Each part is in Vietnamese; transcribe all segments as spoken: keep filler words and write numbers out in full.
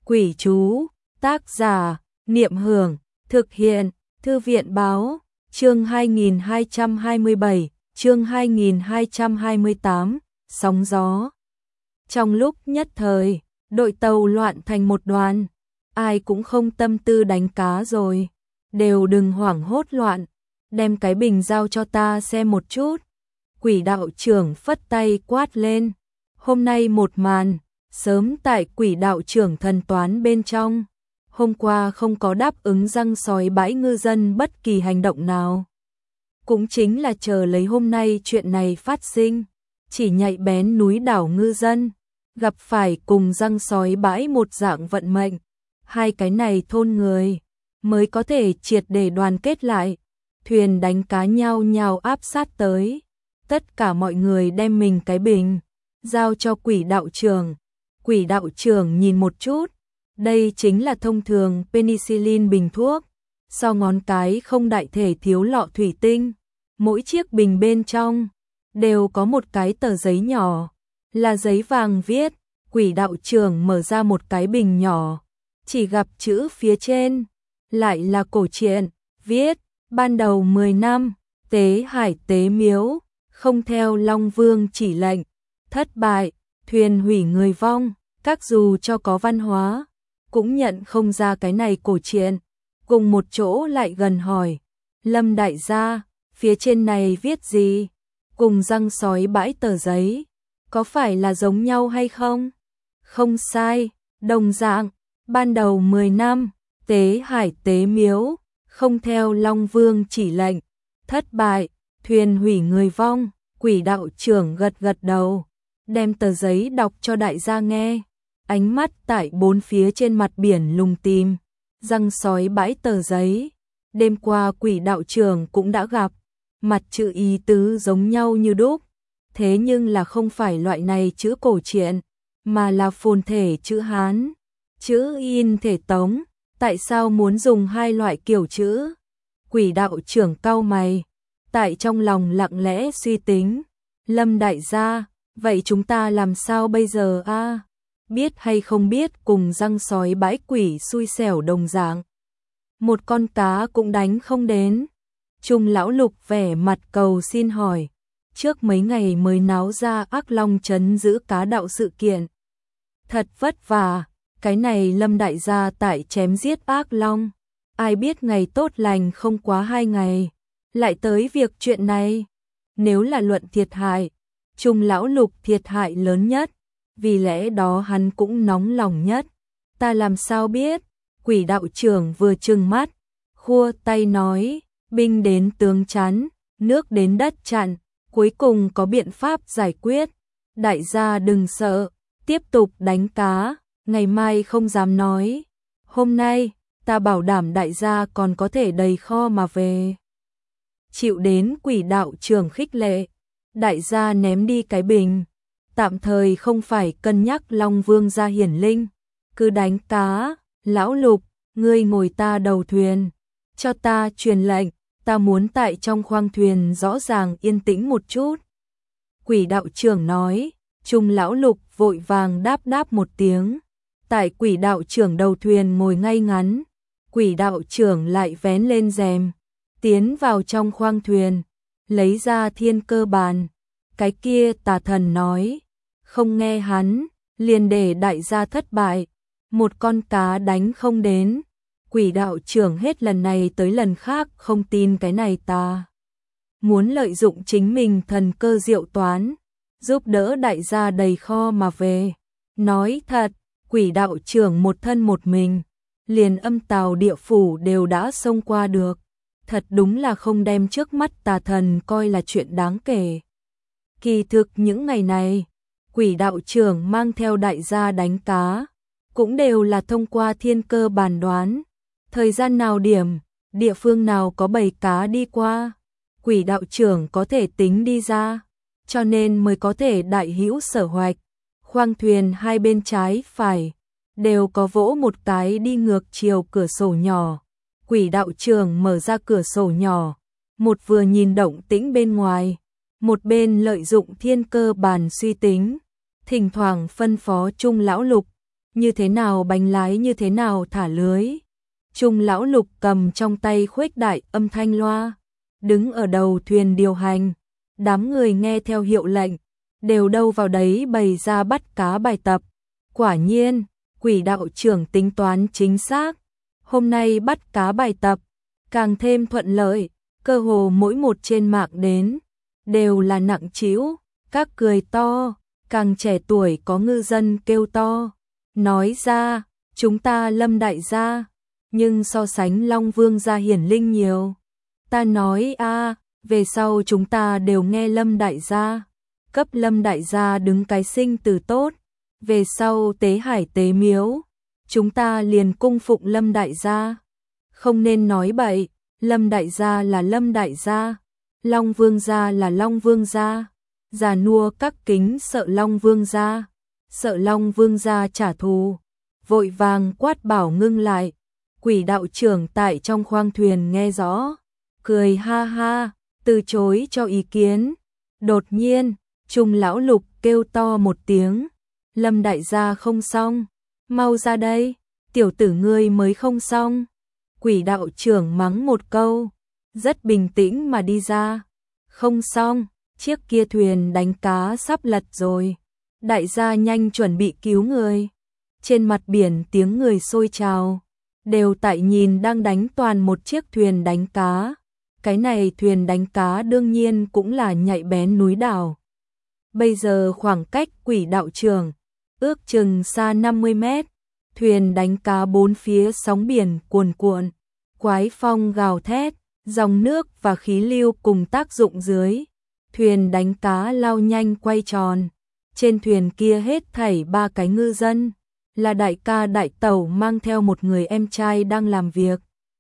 Quỷ chú, tác giả, Niệm Hưởng, thực hiện, Thư viện Báo, chương hai nghìn hai trăm hai mươi bảy, chương hai nghìn hai trăm hai mươi tám, sóng gió. Trong lúc nhất thời, đội tàu loạn thành một đoàn, ai cũng không tâm tư đánh cá rồi, đều đừng hoảng hốt loạn, đem cái bình giao cho ta xem một chút. Quỷ đạo trưởng phất tay quát lên, hôm nay một màn, sớm tại quỷ đạo trưởng thần toán bên trong, hôm qua không có đáp ứng răng sói bãi ngư dân bất kỳ hành động nào. Cũng chính là chờ lấy hôm nay chuyện này phát sinh, chỉ nhạy bén núi đảo ngư dân, gặp phải cùng răng sói bãi một dạng vận mệnh, hai cái này thôn người, mới có thể triệt để đoàn kết lại, thuyền đánh cá nhau nhau áp sát tới. Tất cả mọi người đem mình cái bình, giao cho quỷ đạo trưởng. Quỷ đạo trưởng nhìn một chút, đây chính là thông thường penicillin bình thuốc, so ngón cái không đại thể thiếu lọ thủy tinh, mỗi chiếc bình bên trong đều có một cái tờ giấy nhỏ, là giấy vàng viết. Quỷ đạo trưởng mở ra một cái bình nhỏ, chỉ gặp chữ phía trên, lại là cổ truyện, viết, ban đầu mười năm, tế hải tế miếu, không theo Long Vương chỉ lệnh, thất bại, thuyền hủy người vong, các dù cho có văn hóa, cũng nhận không ra cái này cổ truyện. Cùng một chỗ lại gần hỏi, Lâm đại gia, phía trên này viết gì? Cùng răng sói bãi tờ giấy, có phải là giống nhau hay không? Không sai, đồng dạng, ban đầu mười năm, tế hải tế miếu, không theo Long Vương chỉ lệnh, thất bại, thuyền hủy người vong. Quỷ đạo trưởng gật gật đầu, đem tờ giấy đọc cho đại gia nghe, ánh mắt tại bốn phía trên mặt biển lùng tìm, răng sói bãi tờ giấy. Đêm qua quỷ đạo trưởng cũng đã gặp, mặt chữ ý tứ giống nhau như đúc, thế nhưng là không phải loại này chữ cổ truyện, mà là phồn thể chữ Hán, chữ in thể Tống, tại sao muốn dùng hai loại kiểu chữ? Quỷ đạo trưởng cau mày, tại trong lòng lặng lẽ suy tính, Lâm đại gia, vậy chúng ta làm sao bây giờ a? À? Biết hay không biết cùng răng sói bãi quỷ xui xẻo đồng dạng, một con cá cũng đánh không đến. Trung lão Lục vẻ mặt cầu xin hỏi, trước mấy ngày mới náo ra Ác Long trấn giữ cá đạo sự kiện, thật vất vả, cái này Lâm đại gia tại chém giết Ác Long, ai biết ngày tốt lành không quá hai ngày, lại tới việc chuyện này. Nếu là luận thiệt hại, Trung lão Lục thiệt hại lớn nhất, vì lẽ đó hắn cũng nóng lòng nhất. Ta làm sao biết? Quỷ đạo trưởng vừa trừng mắt, khua tay nói, binh đến tướng chắn, nước đến đất chặn, cuối cùng có biện pháp giải quyết. Đại gia đừng sợ, tiếp tục đánh cá, ngày mai không dám nói. Hôm nay, ta bảo đảm đại gia còn có thể đầy kho mà về. Chịu đến quỷ đạo trưởng khích lệ, đại gia ném đi cái bình, tạm thời không phải cân nhắc Long Vương gia hiển linh, cứ đánh cá. Lão Lục, ngươi ngồi ta đầu thuyền, cho ta truyền lệnh, ta muốn tại trong khoang thuyền rõ ràng yên tĩnh một chút. Quỷ đạo trưởng nói. Trung lão Lục vội vàng đáp đáp một tiếng, tại quỷ đạo trưởng đầu thuyền ngồi ngay ngắn. Quỷ đạo trưởng lại vén lên rèm, tiến vào trong khoang thuyền, lấy ra thiên cơ bàn. Cái kia tà thần nói, không nghe hắn, liền để đại gia thất bại, một con cá đánh không đến. Quỷ đạo trưởng hết lần này tới lần khác không tin cái này ta, muốn lợi dụng chính mình thần cơ diệu toán, giúp đỡ đại gia đầy kho mà về. Nói thật, quỷ đạo trưởng một thân một mình, liền âm tào địa phủ đều đã xông qua được, thật đúng là không đem trước mắt tà thần coi là chuyện đáng kể. Kỳ thực những ngày này, quỷ đạo trưởng mang theo đại gia đánh cá, cũng đều là thông qua thiên cơ bàn đoán, thời gian nào điểm, địa phương nào có bầy cá đi qua, quỷ đạo trưởng có thể tính đi ra, cho nên mới có thể đại hữu sở hoạch. Khoang thuyền hai bên trái phải đều có vỗ một cái đi ngược chiều cửa sổ nhỏ. Quỷ đạo trưởng mở ra cửa sổ nhỏ, một vừa nhìn động tĩnh bên ngoài, một bên lợi dụng thiên cơ bàn suy tính, thỉnh thoảng phân phó Trung lão Lục, như thế nào bánh lái như thế nào thả lưới. Trung lão Lục cầm trong tay khuếch đại âm thanh loa, đứng ở đầu thuyền điều hành, đám người nghe theo hiệu lệnh, đều đâu vào đấy bày ra bắt cá bài tập. Quả nhiên, Quỷ đạo trưởng tính toán chính xác, hôm nay bắt cá bài tập, càng thêm thuận lợi, cơ hồ mỗi một trên mạng đến, đều là nặng trĩu, các cười to, càng trẻ tuổi có ngư dân kêu to, nói ra, chúng ta Lâm đại gia, nhưng so sánh Long Vương gia hiển linh nhiều. Ta nói a, về sau chúng ta đều nghe Lâm đại gia, cấp Lâm đại gia đứng cái sinh từ tốt, về sau tế hải tế miếu, chúng ta liền cung phụng Lâm đại gia. Không nên nói bậy, Lâm đại gia là Lâm đại gia, Long Vương gia là Long Vương gia, già nua các kính sợ Long Vương gia, sợ Long Vương gia trả thù, vội vàng quát bảo ngưng lại. Quỷ đạo trưởng tại trong khoang thuyền nghe rõ, cười ha ha, từ chối cho ý kiến. Đột nhiên, Trung lão Lục kêu to một tiếng, Lâm đại gia không xong, mau ra đây, tiểu tử ngươi mới không xong. Quỷ đạo trưởng mắng một câu, rất bình tĩnh mà đi ra. Không xong, chiếc kia thuyền đánh cá sắp lật rồi. Đại gia nhanh chuẩn bị cứu người. Trên mặt biển tiếng người sôi trào, đều tại nhìn đang đánh toàn một chiếc thuyền đánh cá. Cái này thuyền đánh cá đương nhiên cũng là nhạy bén núi đảo. Bây giờ khoảng cách quỷ đạo trưởng, ước chừng xa năm mươi mét. Thuyền đánh cá bốn phía sóng biển cuồn cuộn, quái phong gào thét, dòng nước và khí lưu cùng tác dụng dưới. Thuyền đánh cá lao nhanh quay tròn. Trên thuyền kia hết thảy ba cái ngư dân, là đại ca đại tẩu mang theo một người em trai đang làm việc.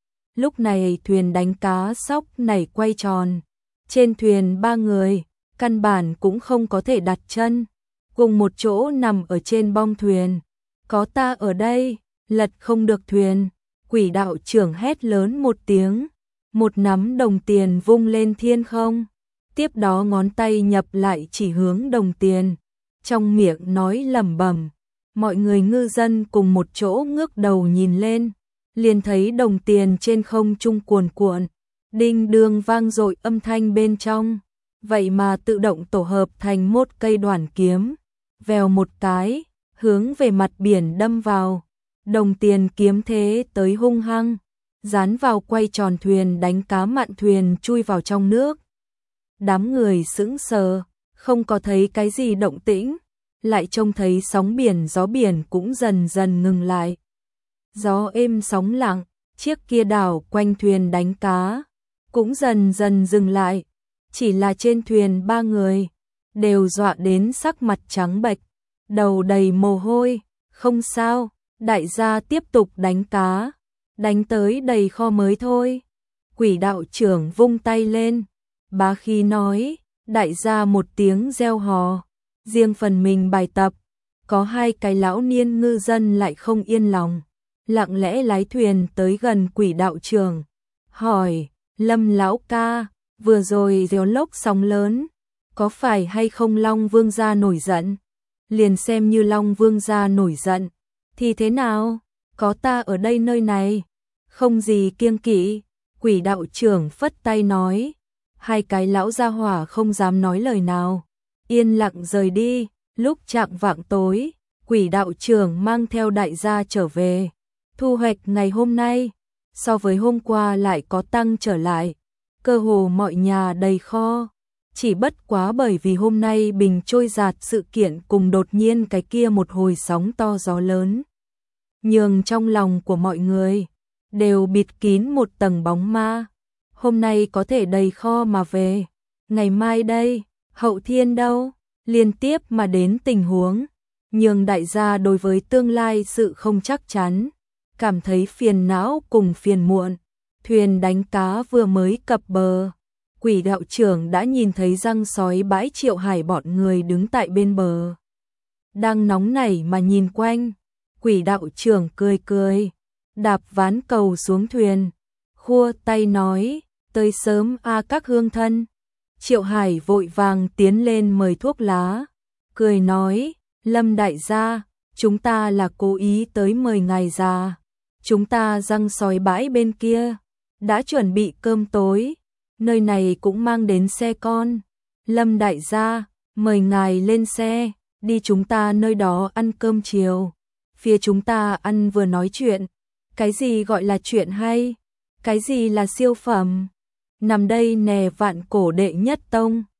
Lúc này thuyền đánh cá sóc nảy quay tròn. Trên thuyền ba người, căn bản cũng không có thể đặt chân, cùng một chỗ nằm ở trên bong thuyền. Có ta ở đây, lật không được thuyền. Quỷ đạo trưởng hét lớn một tiếng, một nắm đồng tiền vung lên thiên không. Tiếp đó ngón tay nhập lại chỉ hướng đồng tiền, trong miệng nói lẩm bẩm. Mọi người ngư dân cùng một chỗ ngước đầu nhìn lên, liền thấy đồng tiền trên không trung cuồn cuộn, đinh đương vang dội âm thanh bên trong, vậy mà tự động tổ hợp thành một cây đoản kiếm, vèo một cái, hướng về mặt biển đâm vào. Đồng tiền kiếm thế tới hung hăng, dán vào quay tròn thuyền đánh cá mạn thuyền chui vào trong nước. Đám người sững sờ, không có thấy cái gì động tĩnh, lại trông thấy sóng biển gió biển cũng dần dần ngừng lại. Gió êm sóng lặng, chiếc kia đảo quanh thuyền đánh cá cũng dần dần dừng lại. Chỉ là trên thuyền ba người đều dọa đến sắc mặt trắng bệch, đầu đầy mồ hôi. Không sao, đại gia tiếp tục đánh cá, đánh tới đầy kho mới thôi. Quỷ đạo trưởng vung tay lên, bá khí nói, đại gia một tiếng reo hò, riêng phần mình bài tập. Có hai cái lão niên ngư dân lại không yên lòng, lặng lẽ lái thuyền tới gần quỷ đạo trưởng, hỏi, Lâm lão ca, vừa rồi gió lốc sóng lớn, có phải hay không Long Vương gia nổi giận? Liền xem như Long Vương gia nổi giận, thì thế nào? Có ta ở đây nơi này, không gì kiêng kỵ. Quỷ đạo trưởng phất tay nói. Hai cái lão gia hỏa không dám nói lời nào, yên lặng rời đi. Lúc chạng vạng tối, quỷ đạo trưởng mang theo đại gia trở về. Thu hoạch ngày hôm nay, so với hôm qua lại có tăng trở lại. Cơ hồ mọi nhà đầy kho. Chỉ bất quá bởi vì hôm nay bình trôi giạt sự kiện cùng đột nhiên cái kia một hồi sóng to gió lớn, nhường trong lòng của mọi người đều bịt kín một tầng bóng ma. Hôm nay có thể đầy kho mà về, ngày mai đây, hậu thiên đâu, liên tiếp mà đến tình huống, nhường đại gia đối với tương lai sự không chắc chắn, cảm thấy phiền não cùng phiền muộn. Thuyền đánh cá vừa mới cập bờ, quỷ đạo trưởng đã nhìn thấy răng sói bãi Triệu Hải bọn người đứng tại bên bờ, đang nóng nảy mà nhìn quanh. Quỷ đạo trưởng cười cười, đạp ván cầu xuống thuyền, khua tay nói, tới sớm a các hương thân. Triệu Hải vội vàng tiến lên mời thuốc lá, cười nói, Lâm đại gia, chúng ta là cố ý tới mời ngài già. Chúng ta răng sói bãi bên kia, đã chuẩn bị cơm tối, nơi này cũng mang đến xe con. Lâm đại gia, mời ngài lên xe, đi chúng ta nơi đó ăn cơm chiều. Phía chúng ta ăn vừa nói chuyện, cái gì gọi là chuyện hay, cái gì là siêu phẩm. Nằm đây nè Vạn Cổ đệ nhất tông.